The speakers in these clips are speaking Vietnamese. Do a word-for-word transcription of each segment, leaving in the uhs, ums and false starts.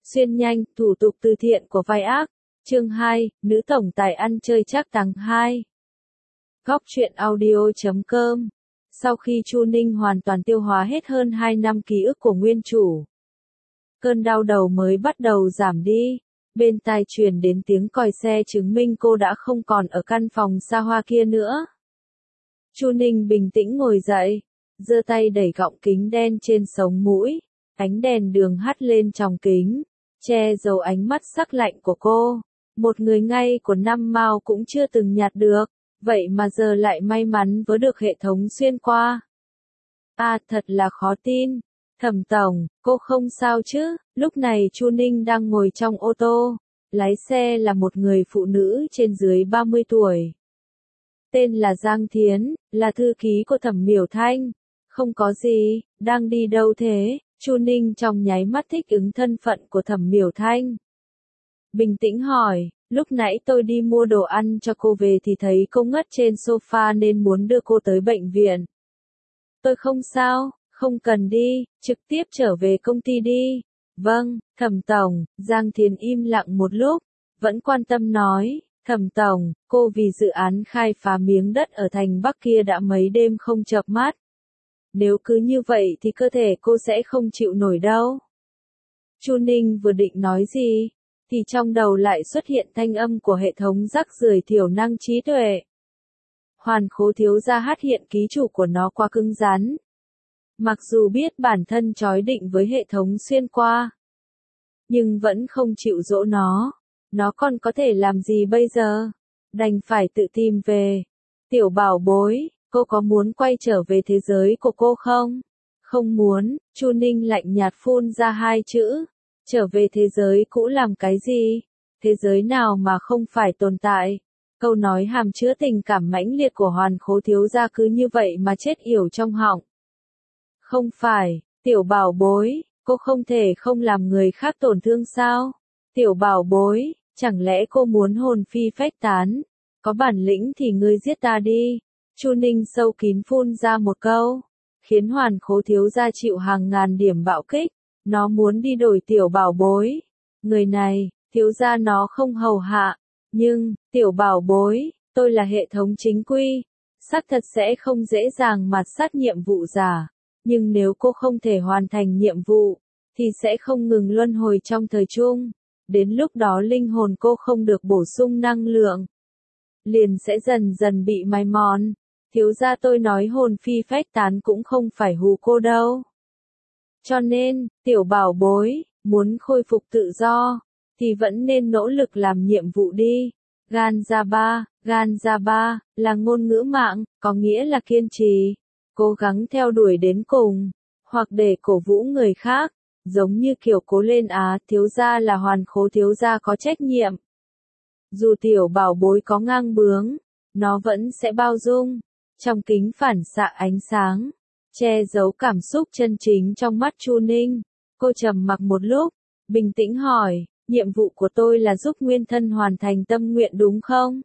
Xuyên nhanh, thủ tục từ thiện của vai ác. Chương hai, nữ tổng tài ăn chơi trác táng hai. Góc truyện audio chấm com. Sau khi Chu Ninh hoàn toàn tiêu hóa hết hơn hai năm ký ức của nguyên chủ, cơn đau đầu mới bắt đầu giảm đi. Bên tai truyền đến tiếng còi xe chứng minh cô đã không còn ở căn phòng xa hoa kia nữa. Chu Ninh bình tĩnh ngồi dậy, giơ tay đẩy gọng kính đen trên sống mũi, ánh đèn đường hắt lên trong kính, che giấu ánh mắt sắc lạnh của cô. Một người ngay của năm mao cũng chưa từng nhặt được, vậy mà giờ lại may mắn với được hệ thống xuyên qua. À, thật là khó tin. Thẩm tổng, cô không sao chứ? Lúc này Chu Ninh đang ngồi trong ô tô, lái xe là một người phụ nữ trên dưới ba mươi tuổi. Tên là Giang Thiến, là thư ký của Thẩm Miểu Thanh. Không có gì, đang đi đâu thế? Chu Ninh trong nháy mắt thích ứng thân phận của Thẩm Miểu Thanh. Bình tĩnh hỏi, lúc nãy tôi đi mua đồ ăn cho cô về thì thấy cô ngất trên sofa nên muốn đưa cô tới bệnh viện. Tôi không sao, không cần đi, trực tiếp trở về công ty đi. Vâng, Thẩm tổng. Giang Thiến im lặng một lúc, vẫn quan tâm nói, Thẩm tổng, cô vì dự án khai phá miếng đất ở thành Bắc kia đã mấy đêm không chợp mắt. Nếu cứ như vậy thì cơ thể cô sẽ không chịu nổi đâu. Chu Ninh vừa định nói gì, thì trong đầu lại xuất hiện thanh âm của hệ thống rác rưởi thiểu năng trí tuệ. Hoàn Khố thiếu gia hát hiện ký chủ của nó quá cứng rắn. Mặc dù biết bản thân trói định với hệ thống xuyên qua, nhưng vẫn không chịu dỗ nó. Nó còn có thể làm gì bây giờ? Đành phải tự tìm về. Tiểu bảo bối, cô có muốn quay trở về thế giới của cô không? Không muốn. Chu Ninh lạnh nhạt phun ra hai chữ. Trở về thế giới cũ làm cái gì? Thế giới nào mà không phải tồn tại? Câu nói hàm chứa tình cảm mãnh liệt của Hoàn Khố thiếu gia cứ như vậy mà chết yểu trong họng. Không phải, tiểu bảo bối, cô không thể không làm người khác tổn thương sao? Tiểu bảo bối, chẳng lẽ cô muốn hồn phi phách tán? Có bản lĩnh thì ngươi giết ta đi. Chu Ninh sâu kín phun ra một câu, khiến Hoàn Khố thiếu gia chịu hàng ngàn điểm bạo kích. Nó muốn đi đổi tiểu bảo bối. Người này, thiếu gia nó không hầu hạ. Nhưng, tiểu bảo bối, tôi là hệ thống chính quy. Xác thật sẽ không dễ dàng mạt sát nhiệm vụ giả. Nhưng nếu cô không thể hoàn thành nhiệm vụ, thì sẽ không ngừng luân hồi trong thời chung. Đến lúc đó linh hồn cô không được bổ sung năng lượng, liền sẽ dần dần bị mài mòn. Thiếu gia tôi nói hồn phi phách tán cũng không phải hù cô đâu. Cho nên, tiểu bảo bối, muốn khôi phục tự do, thì vẫn nên nỗ lực làm nhiệm vụ đi. Ganjaba, Ganjaba, là ngôn ngữ mạng, có nghĩa là kiên trì, cố gắng theo đuổi đến cùng, hoặc để cổ vũ người khác, giống như kiểu cố lên á, thiếu gia là Hoàn Khố thiếu gia có trách nhiệm. Dù tiểu bảo bối có ngang bướng, nó vẫn sẽ bao dung. Trong kính phản xạ ánh sáng, che giấu cảm xúc chân chính trong mắt Chu Ninh. Cô trầm mặc một lúc, bình tĩnh hỏi, nhiệm vụ của tôi là giúp nguyên thân hoàn thành tâm nguyện đúng không?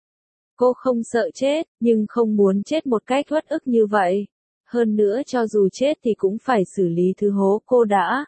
Cô không sợ chết, nhưng không muốn chết một cách uất ức như vậy. Hơn nữa cho dù chết thì cũng phải xử lý thứ hố cô đã.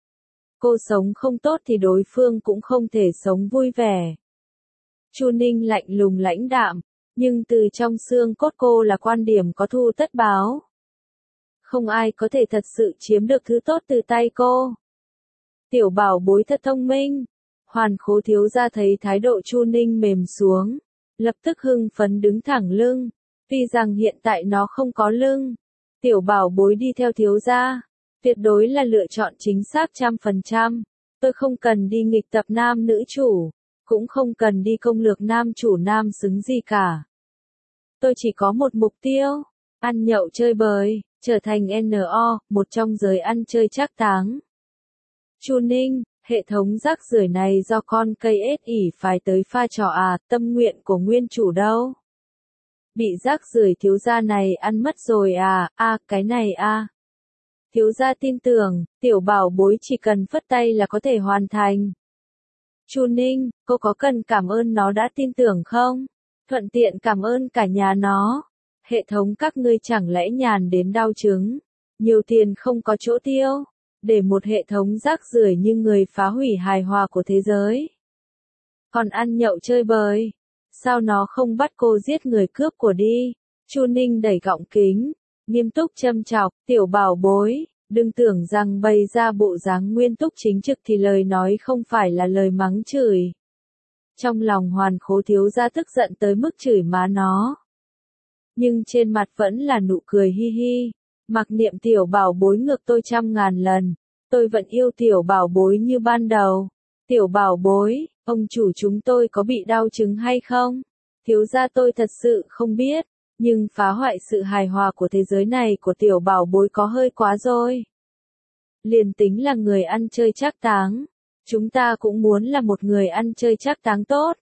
Cô sống không tốt thì đối phương cũng không thể sống vui vẻ. Chu Ninh lạnh lùng lãnh đạm, nhưng từ trong xương cốt cô là quan điểm có thu tất báo. Không ai có thể thật sự chiếm được thứ tốt từ tay cô. Tiểu bảo bối thật thông minh. Hoàn Khố thiếu gia thấy thái độ Chu Ninh mềm xuống, lập tức hưng phấn đứng thẳng lưng. Tuy rằng hiện tại nó không có lưng. Tiểu bảo bối đi theo thiếu gia, tuyệt đối là lựa chọn chính xác trăm phần trăm. Tôi không cần đi nghịch tập nam nữ chủ, cũng không cần đi công lược nam chủ nam xứng gì cả. Tôi chỉ có một mục tiêu, ăn nhậu chơi bời, trở thành en o, một trong giới ăn chơi trác táng. Chu Ninh, hệ thống rác rưởi này do con cây ết ỉ phải tới pha trò à, tâm nguyện của nguyên chủ đâu? Bị rác rưởi thiếu gia này ăn mất rồi à, a à, cái này a. À. Thiếu gia tin tưởng, tiểu bảo bối chỉ cần phất tay là có thể hoàn thành. Chu Ninh, cô có cần cảm ơn nó đã tin tưởng không? Thuận tiện cảm ơn cả nhà nó. Hệ thống các ngươi chẳng lẽ nhàn đến đau chứng, nhiều tiền không có chỗ tiêu. để một hệ thống rác rưởi như người phá hủy hài hòa của thế giới. Còn ăn nhậu chơi bời, sao nó không bắt cô giết người cướp của đi? Chu Ninh đẩy gọng kính, nghiêm túc châm chọc, tiểu bảo bối, đừng tưởng rằng bày ra bộ dáng nguyên túc chính trực thì lời nói không phải là lời mắng chửi. Trong lòng Hoàn Khố thiếu gia tức giận tới mức chửi má nó. Nhưng trên mặt vẫn là nụ cười hi hi. Mặc niệm tiểu bảo bối ngược tôi trăm ngàn lần, tôi vẫn yêu tiểu bảo bối như ban đầu. Tiểu bảo bối, ông chủ chúng tôi có bị đau chứng hay không? Thiếu gia tôi thật sự không biết, nhưng phá hoại sự hài hòa của thế giới này của tiểu bảo bối có hơi quá rồi. Liền tính là người ăn chơi trác táng, chúng ta cũng muốn là một người ăn chơi trác táng tốt.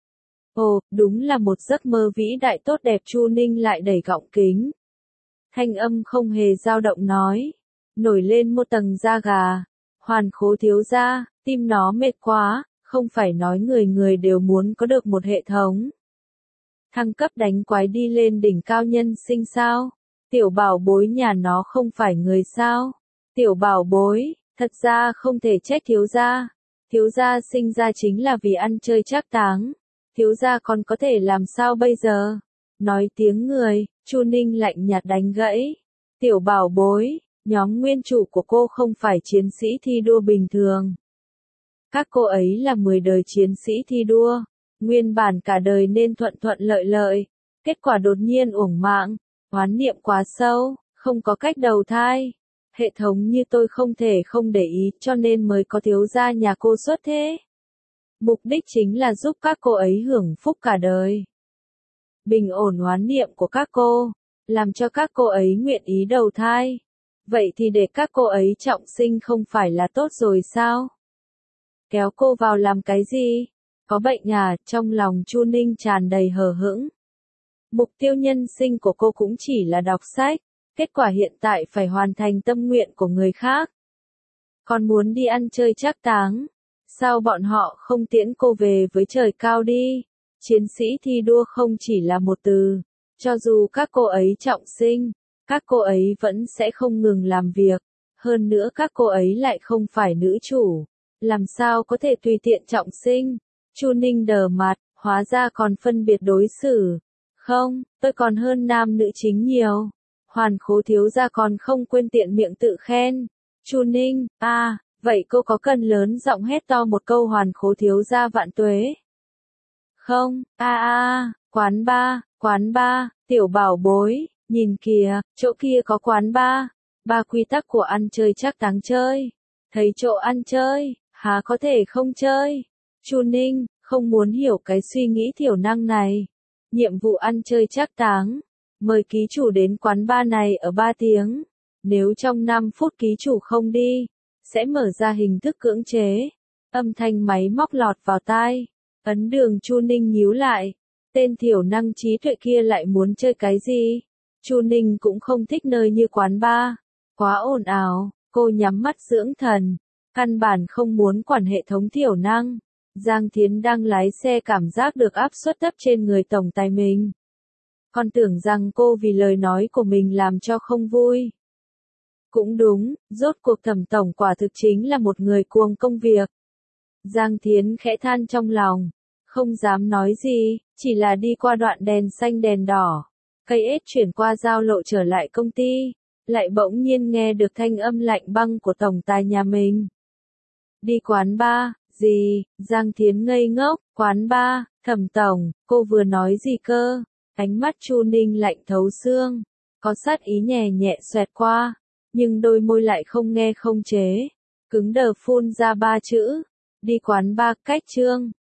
Ồ, đúng là một giấc mơ vĩ đại tốt đẹp. Chu Ninh lại đẩy gọng kính. Thanh âm không hề dao động nói, nổi lên một tầng da gà. Hoàn Khố thiếu gia, tim nó mệt quá, không phải nói người người đều muốn có được một hệ thống thăng cấp đánh quái đi lên đỉnh cao nhân sinh sao? Tiểu bảo bối nhà nó không phải người sao? Tiểu bảo bối, thật ra không thể trách thiếu gia. Thiếu gia sinh ra chính là vì ăn chơi trác táng. Thiếu gia còn có thể làm sao bây giờ? Nói tiếng người, Chu Ninh lạnh nhạt đánh gãy. Tiểu bảo bối, nhóm nguyên chủ của cô không phải chiến sĩ thi đua bình thường. Các cô ấy là mười đời chiến sĩ thi đua. Nguyên bản cả đời nên thuận thuận lợi lợi. Kết quả đột nhiên uổng mạng. Oán niệm quá sâu, không có cách đầu thai. Hệ thống như tôi không thể không để ý cho nên mới có thiếu gia nhà cô xuất thế. Mục đích chính là giúp các cô ấy hưởng phúc cả đời. Bình ổn oán niệm của các cô, làm cho các cô ấy nguyện ý đầu thai. Vậy thì để các cô ấy trọng sinh không phải là tốt rồi sao? Kéo cô vào làm cái gì? Có bệnh à? Trong lòng Chu Ninh tràn đầy hờ hững. Mục tiêu nhân sinh của cô cũng chỉ là đọc sách, kết quả hiện tại phải hoàn thành tâm nguyện của người khác. Còn muốn đi ăn chơi trác táng, sao bọn họ không tiễn cô về với trời cao đi? Chiến sĩ thi đua không chỉ là một từ, cho dù các cô ấy trọng sinh, các cô ấy vẫn sẽ không ngừng làm việc, hơn nữa các cô ấy lại không phải nữ chủ, làm sao có thể tùy tiện trọng sinh? Chu Ninh đờ mặt, hóa ra còn phân biệt đối xử. Không, tôi còn hơn nam nữ chính nhiều. Hoàn Khố thiếu gia còn không quên tiện miệng tự khen. Chu Ninh, à, vậy cô có cần lớn giọng hét to một câu Hoàn Khố thiếu gia vạn tuế? Không, a à, a, à, quán ba, quán ba, tiểu bảo bối, nhìn kìa, chỗ kia có quán ba. Ba quy tắc của ăn chơi trác táng chơi. Thấy chỗ ăn chơi, há có thể không chơi? Chu Ninh, không muốn hiểu cái suy nghĩ thiểu năng này. Nhiệm vụ ăn chơi trác táng. Mời ký chủ đến quán ba này ở ba tiếng. Nếu trong năm phút ký chủ không đi, sẽ mở ra hình thức cưỡng chế. Âm thanh máy móc lọt vào tai. Ấn Đường. Chu Ninh nhíu lại. Tên thiểu năng trí tuệ kia lại muốn chơi cái gì? Chu Ninh cũng không thích nơi như quán ba. Quá ồn ào, cô nhắm mắt dưỡng thần. Căn bản không muốn quản hệ thống thiểu năng. Giang Thiến đang lái xe cảm giác được áp suất thấp trên người tổng tài mình. Còn tưởng rằng cô vì lời nói của mình làm cho không vui. Cũng đúng, rốt cuộc Thẩm tổng quả thực chính là một người cuồng công việc. Giang Thiến khẽ than trong lòng, không dám nói gì, chỉ là đi qua đoạn đèn xanh đèn đỏ. Cây ếch chuyển qua giao lộ trở lại công ty, lại bỗng nhiên nghe được thanh âm lạnh băng của tổng tài nhà mình. Đi quán ba, gì? Giang Thiến ngây ngốc, quán ba, Thẩm tổng, cô vừa nói gì cơ? Ánh mắt Chu Ninh lạnh thấu xương, có sát ý nhẹ nhẹ xoẹt qua, nhưng đôi môi lại không nghe không chế, cứng đờ phun ra ba chữ, đi quán ba. Cách chương